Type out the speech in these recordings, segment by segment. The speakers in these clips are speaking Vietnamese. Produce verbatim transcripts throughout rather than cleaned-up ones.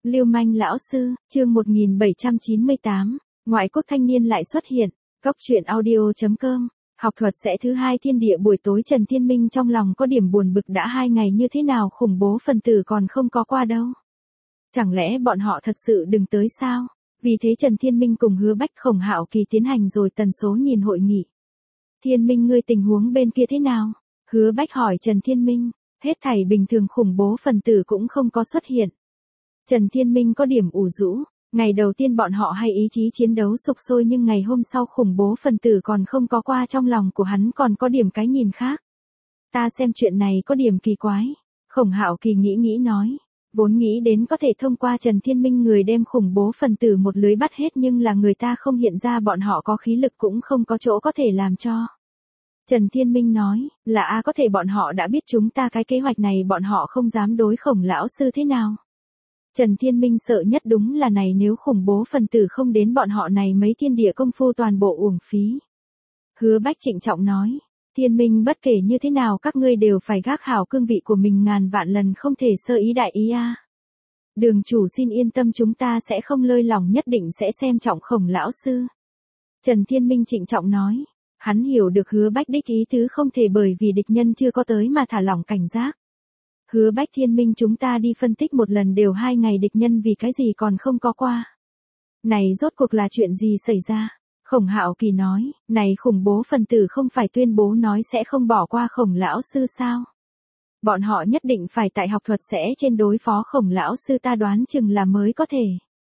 Lưu manh lão sư, chương một nghìn bảy trăm chín mươi tám, ngoại quốc thanh niên lại xuất hiện. Cốc truyện audio chấm com. Học thuật sẽ thứ hai thiên địa buổi tối Trần Thiên Minh trong lòng có điểm buồn bực đã hai ngày như thế nào khủng bố phần tử còn không có qua đâu. Chẳng lẽ bọn họ thật sự đừng tới sao? Vì thế Trần Thiên Minh cùng Hứa Bách Khổng Hạo Kỳ tiến hành rồi tần số nhìn hội nghị. Thiên Minh ngươi tình huống bên kia thế nào? Hứa Bách hỏi Trần Thiên Minh, hết thảy bình thường khủng bố phần tử cũng không có xuất hiện. Trần Thiên Minh có điểm ủ rũ, ngày đầu tiên bọn họ hay ý chí chiến đấu sục sôi nhưng ngày hôm sau khủng bố phần tử còn không có qua trong lòng của hắn còn có điểm cái nhìn khác. Ta xem chuyện này có điểm kỳ quái. Khổng Hạo Kỳ nghĩ nghĩ nói, vốn nghĩ đến có thể thông qua Trần Thiên Minh người đem khủng bố phần tử một lưới bắt hết nhưng là người ta không hiện ra bọn họ có khí lực cũng không có chỗ có thể làm cho. Trần Thiên Minh nói, là a có thể bọn họ đã biết chúng ta cái kế hoạch này bọn họ không dám đối Khổng lão sư thế nào. Trần Thiên Minh sợ nhất đúng là này nếu khủng bố phần tử không đến bọn họ này mấy thiên địa công phu toàn bộ uổng phí. Hứa Bách trịnh trọng nói, Thiên Minh bất kể như thế nào các ngươi đều phải gác hảo cương vị của mình ngàn vạn lần không thể sơ ý đại ý a. Đường chủ xin yên tâm chúng ta sẽ không lơi lỏng nhất định sẽ xem trọng Khổng lão sư. Trần Thiên Minh trịnh trọng nói, hắn hiểu được Hứa Bách đích ý tứ không thể bởi vì địch nhân chưa có tới mà thả lỏng cảnh giác. Hứa Bách Thiên Minh chúng ta đi phân tích một lần đều hai ngày địch nhân vì cái gì còn không có qua. Này rốt cuộc là chuyện gì xảy ra? Khổng Hạo Kỳ nói, này khủng bố phần tử không phải tuyên bố nói sẽ không bỏ qua Khổng lão sư sao? Bọn họ nhất định phải tại học thuật sẽ trên đối phó Khổng lão sư ta đoán chừng là mới có thể.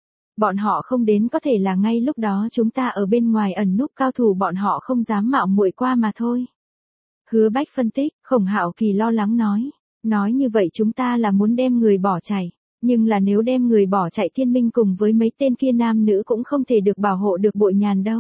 Bọn họ không đến có thể là ngay lúc đó chúng ta ở bên ngoài ẩn núp cao thủ bọn họ không dám mạo muội qua mà thôi. Hứa Bách phân tích, Khổng Hạo Kỳ lo lắng nói. Nói như vậy chúng ta là muốn đem người bỏ chạy, nhưng là nếu đem người bỏ chạy Thiên Minh cùng với mấy tên kia nam nữ cũng không thể được bảo hộ được Bội Nhàn đâu.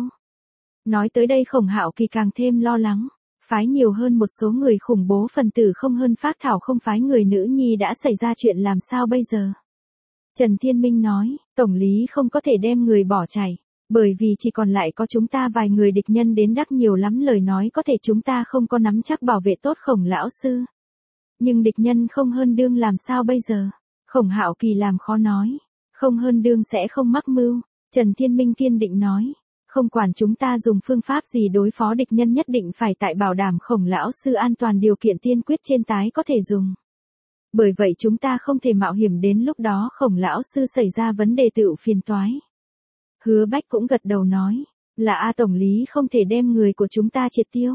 Nói tới đây Khổng Hạo Kỳ càng thêm lo lắng, phái nhiều hơn một số người khủng bố phần tử không hơn phác thảo không phái người nữ nhi đã xảy ra chuyện làm sao bây giờ. Trần Thiên Minh nói, tổng lý không có thể đem người bỏ chạy, bởi vì chỉ còn lại có chúng ta vài người địch nhân đến đắc nhiều lắm lời nói có thể chúng ta không có nắm chắc bảo vệ tốt Khổng lão sư. Nhưng địch nhân không hơn đương làm sao bây giờ? Khổng Hạo Kỳ làm khó nói. Không hơn đương sẽ không mắc mưu. Trần Thiên Minh kiên định nói. Không quản chúng ta dùng phương pháp gì đối phó địch nhân nhất định phải tại bảo đảm Khổng lão sư an toàn điều kiện tiên quyết trên tái có thể dùng. Bởi vậy chúng ta không thể mạo hiểm đến lúc đó Khổng lão sư xảy ra vấn đề tựu phiền toái. Hứa Bách cũng gật đầu nói. Là A tổng lý không thể đem người của chúng ta triệt tiêu.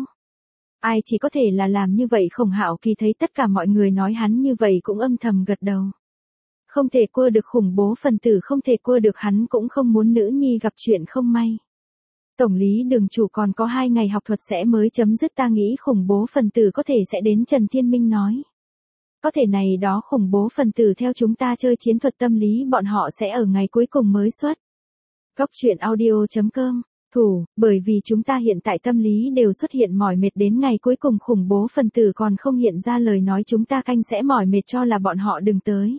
Ai chỉ có thể là làm như vậy Khổng Hạo Kỳ thấy tất cả mọi người nói hắn như vậy cũng âm thầm gật đầu. Không thể cua được khủng bố phần tử không thể cua được hắn cũng không muốn nữ nhi gặp chuyện không may. Tổng lý đường chủ còn có hai ngày học thuật sẽ mới chấm dứt ta nghĩ khủng bố phần tử có thể sẽ đến Trần Thiên Minh nói. Có thể này đó khủng bố phần tử theo chúng ta chơi chiến thuật tâm lý bọn họ sẽ ở ngày cuối cùng mới xuất. Cốc truyện audio chấm com. Thủ, bởi vì chúng ta hiện tại tâm lý đều xuất hiện mỏi mệt đến ngày cuối cùng khủng bố phần tử còn không hiện ra lời nói chúng ta canh sẽ mỏi mệt cho là bọn họ đừng tới.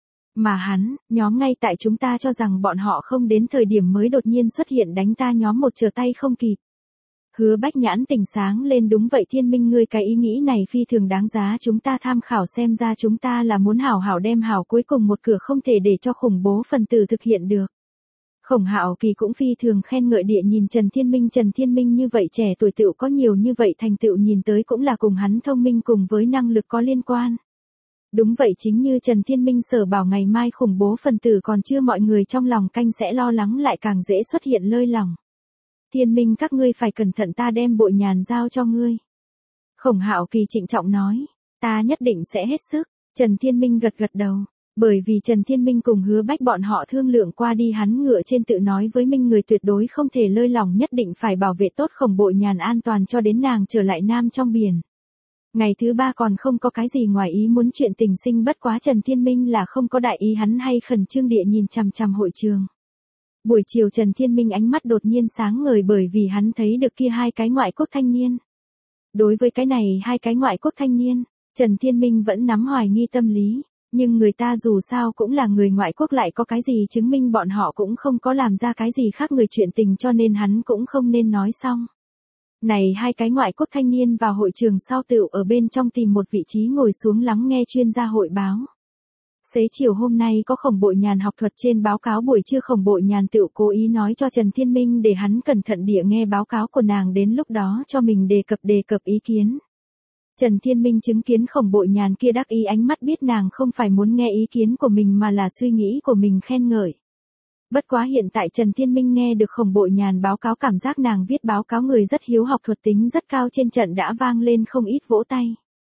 Mà hắn, nhóm ngay tại chúng ta cho rằng bọn họ không đến thời điểm mới đột nhiên xuất hiện đánh ta nhóm một trở tay không kịp. Hứa Bách nhãn tỉnh sáng lên đúng vậy Thiên Minh ngươi cái ý nghĩ này phi thường đáng giá chúng ta tham khảo xem ra chúng ta là muốn hảo hảo đem hảo cuối cùng một cửa không thể để cho khủng bố phần tử thực hiện được. Khổng Hạo Kỳ cũng phi thường khen ngợi địa nhìn Trần Thiên Minh Trần Thiên Minh như vậy trẻ tuổi tựu có nhiều như vậy thành tựu nhìn tới cũng là cùng hắn thông minh cùng với năng lực có liên quan. Đúng vậy chính như Trần Thiên Minh sở bảo ngày mai khủng bố phần tử còn chưa mọi người trong lòng canh sẽ lo lắng lại càng dễ xuất hiện lơi lỏng. Thiên Minh các ngươi phải cẩn thận ta đem Bội Nhàn giao cho ngươi. Khổng Hạo Kỳ trịnh trọng nói, ta nhất định sẽ hết sức. Trần Thiên Minh gật gật đầu. Bởi vì Trần Thiên Minh cùng Hứa Bách bọn họ thương lượng qua đi hắn ngựa trên tự nói với Minh người tuyệt đối không thể lơi lỏng nhất định phải bảo vệ tốt Khổng Bội Nhàn an toàn cho đến nàng trở lại Nam trong biển. Ngày thứ ba còn không có cái gì ngoài ý muốn chuyện tình sinh bất quá Trần Thiên Minh là không có đại ý hắn hay khẩn trương địa nhìn chằm chằm hội trường. Buổi chiều Trần Thiên Minh ánh mắt đột nhiên sáng ngời bởi vì hắn thấy được kia hai cái ngoại quốc thanh niên. Đối với cái này hai cái ngoại quốc thanh niên, Trần Thiên Minh vẫn nắm hoài nghi tâm lý. Nhưng người ta dù sao cũng là người ngoại quốc lại có cái gì chứng minh bọn họ cũng không có làm ra cái gì khác người chuyện tình cho nên hắn cũng không nên nói xong. Này hai cái ngoại quốc thanh niên vào hội trường sau tựu ở bên trong tìm một vị trí ngồi xuống lắng nghe chuyên gia hội báo. xế chiều hôm nay có Khổng Bội Nhàn học thuật trên báo cáo buổi trưa. Khổng Bội Nhàn tự cố ý nói cho Trần Thiên Minh để hắn cẩn thận địa nghe báo cáo của nàng, đến lúc đó cho mình đề cập đề cập ý kiến. Trần Thiên Minh chứng kiến Khổng Bội Nhàn kia đắc ý ánh mắt, biết nàng không phải muốn nghe ý kiến của mình mà là suy nghĩ của mình khen ngợi. Bất quá hiện tại Trần Thiên Minh nghe được Khổng Bội Nhàn báo cáo, cảm giác nàng viết báo cáo người rất hiếu học, thuật tính rất cao, trên trận đã vang lên không ít vỗ tay.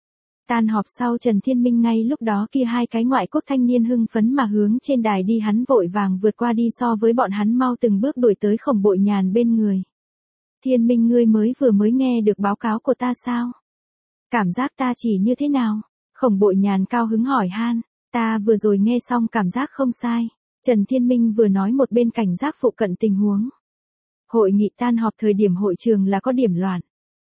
Tan họp sau, Trần Thiên Minh ngay lúc đó kia hai cái ngoại quốc thanh niên hưng phấn mà hướng trên đài đi, hắn vội vàng vượt qua đi, so với bọn hắn mau từng bước đuổi tới Khổng Bội Nhàn bên người. Thiên Minh, ngươi mới vừa mới nghe được báo cáo của ta sao? Cảm giác ta chỉ như thế nào? Khổng Bội Nhàn cao hứng hỏi han. Ta vừa rồi nghe xong cảm giác không sai. Trần Thiên Minh vừa nói một bên cảnh giác phụ cận tình huống. Hội nghị tan họp thời điểm hội trường là có điểm loạn.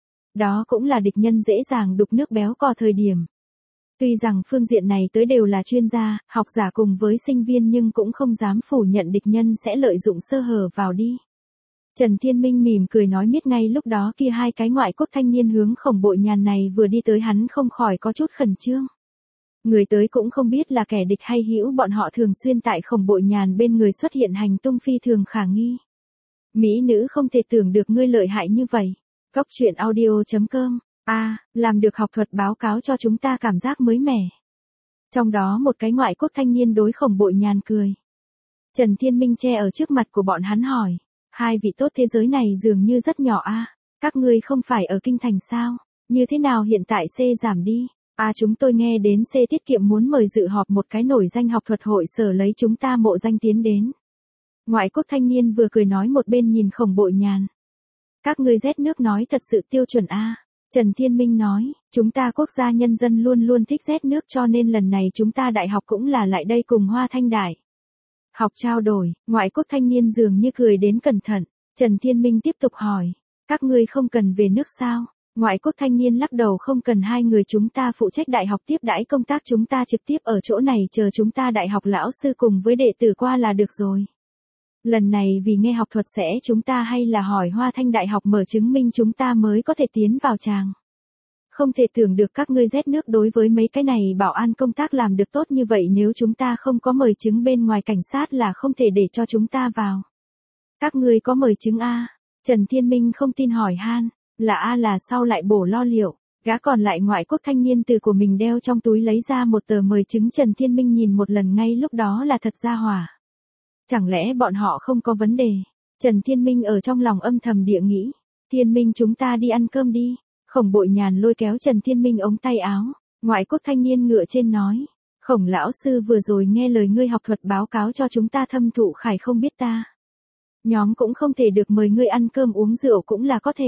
Đó cũng là địch nhân dễ dàng đục nước béo cò thời điểm. Tuy rằng phương diện này tới đều là chuyên gia, học giả cùng với sinh viên, nhưng cũng không dám phủ nhận địch nhân sẽ lợi dụng sơ hở vào đi. Trần Thiên Minh mỉm cười nói, biết ngay lúc đó kia hai cái ngoại quốc thanh niên hướng Khổng Bội Nhàn này vừa đi tới, hắn không khỏi có chút khẩn trương. Người tới cũng không biết là kẻ địch hay hữu, bọn họ thường xuyên tại Khổng Bội Nhàn bên người xuất hiện, hành tung phi thường khả nghi. Mỹ nữ, không thể tưởng được ngươi lợi hại như vậy. Cốc truyện audio chấm com. A, à, làm được học thuật báo cáo cho chúng ta cảm giác mới mẻ. Trong đó một cái ngoại quốc thanh niên đối Khổng Bội Nhàn cười. Trần Thiên Minh che ở trước mặt của bọn hắn hỏi. Hai vị tốt, thế giới này dường như rất nhỏ a. À, các ngươi không phải ở kinh thành sao? Như thế nào hiện tại C giảm đi? À, chúng tôi nghe đến C tiết kiệm muốn mời dự họp một cái nổi danh học thuật hội sở, lấy chúng ta mộ danh tiến đến. Ngoại quốc thanh niên vừa cười nói một bên nhìn Khổng Bội Nhàn. Các ngươi rét nước nói thật sự tiêu chuẩn a. À. Trần Thiên Minh nói, chúng ta quốc gia nhân dân luôn luôn thích rét nước, cho nên lần này chúng ta đại học cũng là lại đây cùng Hoa Thanh Đại học trao đổi. Ngoại quốc thanh niên dường như cười đến cẩn thận. Trần Thiên Minh tiếp tục hỏi, các ngươi không cần về nước sao? Ngoại quốc thanh niên lắc đầu, không cần, hai người chúng ta phụ trách đại học tiếp đãi công tác, chúng ta trực tiếp ở chỗ này chờ chúng ta đại học lão sư cùng với đệ tử qua là được rồi. Lần này vì nghe học thuật sẽ chúng ta hay là hỏi Hoa Thanh Đại học mở chứng minh chúng ta mới có thể tiến vào tràng. Không thể tưởng được các ngươi rét nước đối với mấy cái này bảo an công tác làm được tốt như vậy, nếu chúng ta không có mời chứng bên ngoài cảnh sát là không thể để cho chúng ta vào. Các ngươi có mời chứng a? Trần Thiên Minh không tin hỏi han. Là a, là sau lại bổ lo liệu. Gã còn lại ngoại quốc thanh niên từ của mình đeo trong túi lấy ra một tờ mời chứng. Trần Thiên Minh nhìn một lần ngay lúc đó là thật ra hỏa. Chẳng lẽ bọn họ không có vấn đề? Trần Thiên Minh ở trong lòng âm thầm địa nghĩ. Thiên Minh, chúng ta đi ăn cơm đi. Khổng Bội Nhàn lôi kéo Trần Thiên Minh ống tay áo. Ngoại quốc thanh niên ngựa trên nói. Khổng lão sư vừa rồi nghe lời ngươi học thuật báo cáo cho chúng ta thâm thụ khải, không biết ta. Nhóm cũng không thể được mời ngươi ăn cơm uống rượu cũng là có thể.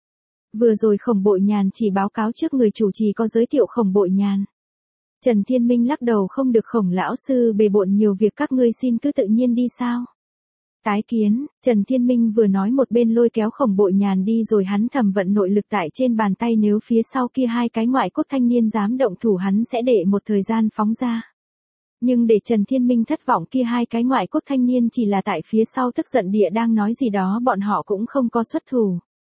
Vừa rồi Khổng Bội Nhàn chỉ báo cáo trước, người chủ trì có giới thiệu Khổng Bội Nhàn. Trần Thiên Minh lắc đầu, không được, Khổng lão sư bề bộn nhiều việc, các ngươi xin cứ tự nhiên đi sao. Tái kiến. Trần Thiên Minh vừa nói một bên lôi kéo Khổng Bội Nhàn đi, rồi hắn thầm vận nội lực tại trên bàn tay, nếu phía sau kia hai cái ngoại quốc thanh niên dám động thủ hắn sẽ để một thời gian phóng ra. Nhưng để Trần Thiên Minh thất vọng, kia hai cái ngoại quốc thanh niên chỉ là tại phía sau tức giận địa đang nói gì đó, bọn họ cũng không có xuất thủ.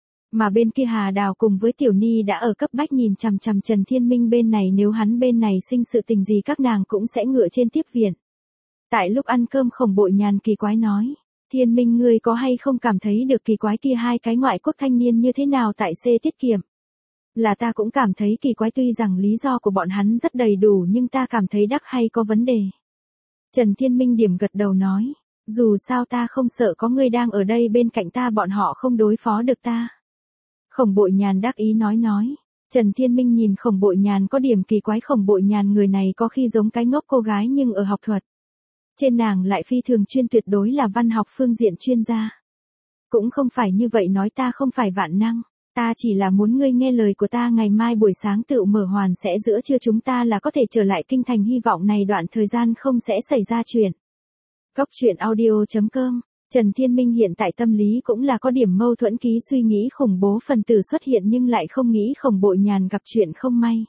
Mà bên kia Hà Đào cùng với Tiểu Ni đã ở cấp bách nhìn chằm chằm Trần Thiên Minh bên này, nếu hắn bên này sinh sự tình gì các nàng cũng sẽ ngựa trên tiếp viện. Tại lúc ăn cơm, Khổng Bội Nhàn kỳ quái nói, Thiên Minh, ngươi có hay không cảm thấy được kỳ quái kia hai cái ngoại quốc thanh niên như thế nào tại C tiết kiệm? Là ta cũng cảm thấy kỳ quái, tuy rằng lý do của bọn hắn rất đầy đủ nhưng ta cảm thấy đắc hay có vấn đề. Trần Thiên Minh điểm gật đầu nói, dù sao ta không sợ, có ngươi đang ở đây bên cạnh ta bọn họ không đối phó được ta. Khổng Bội Nhàn đắc ý nói nói. Trần Thiên Minh nhìn Khổng Bội Nhàn có điểm kỳ quái, Khổng Bội Nhàn người này có khi giống cái ngốc cô gái nhưng ở học thuật trên nàng lại phi thường chuyên, tuyệt đối là văn học phương diện chuyên gia. Cũng không phải như vậy nói, ta không phải vạn năng, ta chỉ là muốn ngươi nghe lời của ta, ngày mai buổi sáng tự mở hoàn sẽ giữa trưa chúng ta là có thể trở lại kinh thành, hy vọng này đoạn thời gian không sẽ xảy ra chuyện. Cốc truyện audio chấm com. Trần Thiên Minh hiện tại tâm lý cũng là có điểm mâu thuẫn, ký suy nghĩ khủng bố phần tử xuất hiện nhưng lại không nghĩ Khổng Bội Nhàn gặp chuyện không may.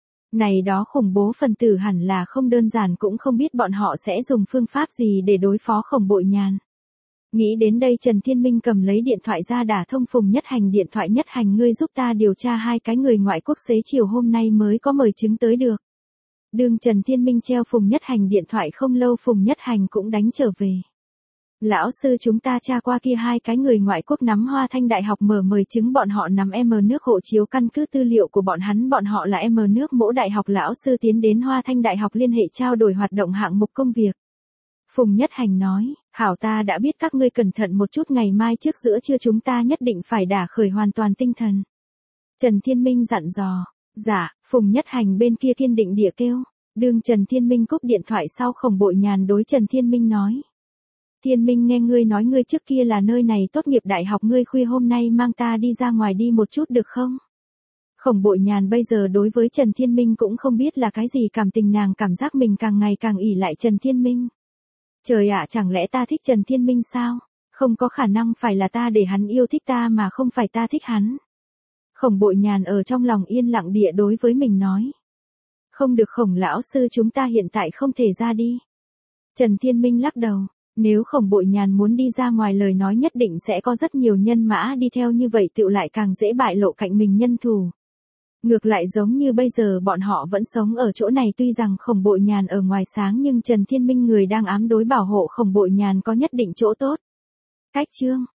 Này đó khủng bố phần tử hẳn là không đơn giản, cũng không biết bọn họ sẽ dùng phương pháp gì để đối phó Khổng Bội Nhàn. Nghĩ đến đây, Trần Thiên Minh cầm lấy điện thoại ra đả thông Phùng Nhất Hành. Điện thoại: Nhất Hành, ngươi giúp ta điều tra hai cái người ngoại quốc xế chiều hôm nay mới có mời chứng tới được. Đường Trần Thiên Minh treo Phùng Nhất Hành điện thoại không lâu Phùng Nhất Hành cũng đánh trở về. Lão sư chúng ta tra qua kia hai cái người ngoại quốc nắm Hoa Thanh Đại học mở mời chứng bọn họ nắm M nước hộ chiếu căn cứ tư liệu của bọn hắn bọn họ là M nước mỗi đại học lão sư tiến đến Hoa Thanh Đại học liên hệ trao đổi hoạt động hạng mục công việc. Phùng Nhất Hành nói, hảo ta đã biết các ngươi cẩn thận một chút ngày mai trước giữa trưa chúng ta nhất định phải đả khởi hoàn toàn tinh thần. Trần Thiên Minh dặn dò, dạ, Phùng Nhất Hành bên kia kiên định địa kêu, đường Trần Thiên Minh cúp điện thoại sau Khổng Bội Nhàn đối Trần Thiên Minh nói. Thiên Minh nghe ngươi nói ngươi trước kia là nơi này tốt nghiệp đại học ngươi khuya hôm nay mang ta đi ra ngoài đi một chút được không? Khổng Bội Nhàn bây giờ đối với Trần Thiên Minh cũng không biết là cái gì cảm tình nàng cảm giác mình càng ngày càng ỷ lại Trần Thiên Minh. Trời ạ chẳng lẽ ta thích Trần Thiên Minh sao? Không có khả năng phải là ta để hắn yêu thích ta mà không phải ta thích hắn. Khổng Bội Nhàn ở trong lòng yên lặng địa đối với mình nói. Không được Khổng lão sư chúng ta hiện tại không thể ra đi. Trần Thiên Minh lắc đầu. Nếu Khổng Bội Nhàn muốn đi ra ngoài lời nói nhất định sẽ có rất nhiều nhân mã đi theo như vậy tựu lại càng dễ bại lộ cạnh mình nhân thù. Ngược lại giống như bây giờ bọn họ vẫn sống ở chỗ này tuy rằng Khổng Bội Nhàn ở ngoài sáng nhưng Trần Thiên Minh người đang ám đối bảo hộ Khổng Bội Nhàn có nhất định chỗ tốt. Cách chương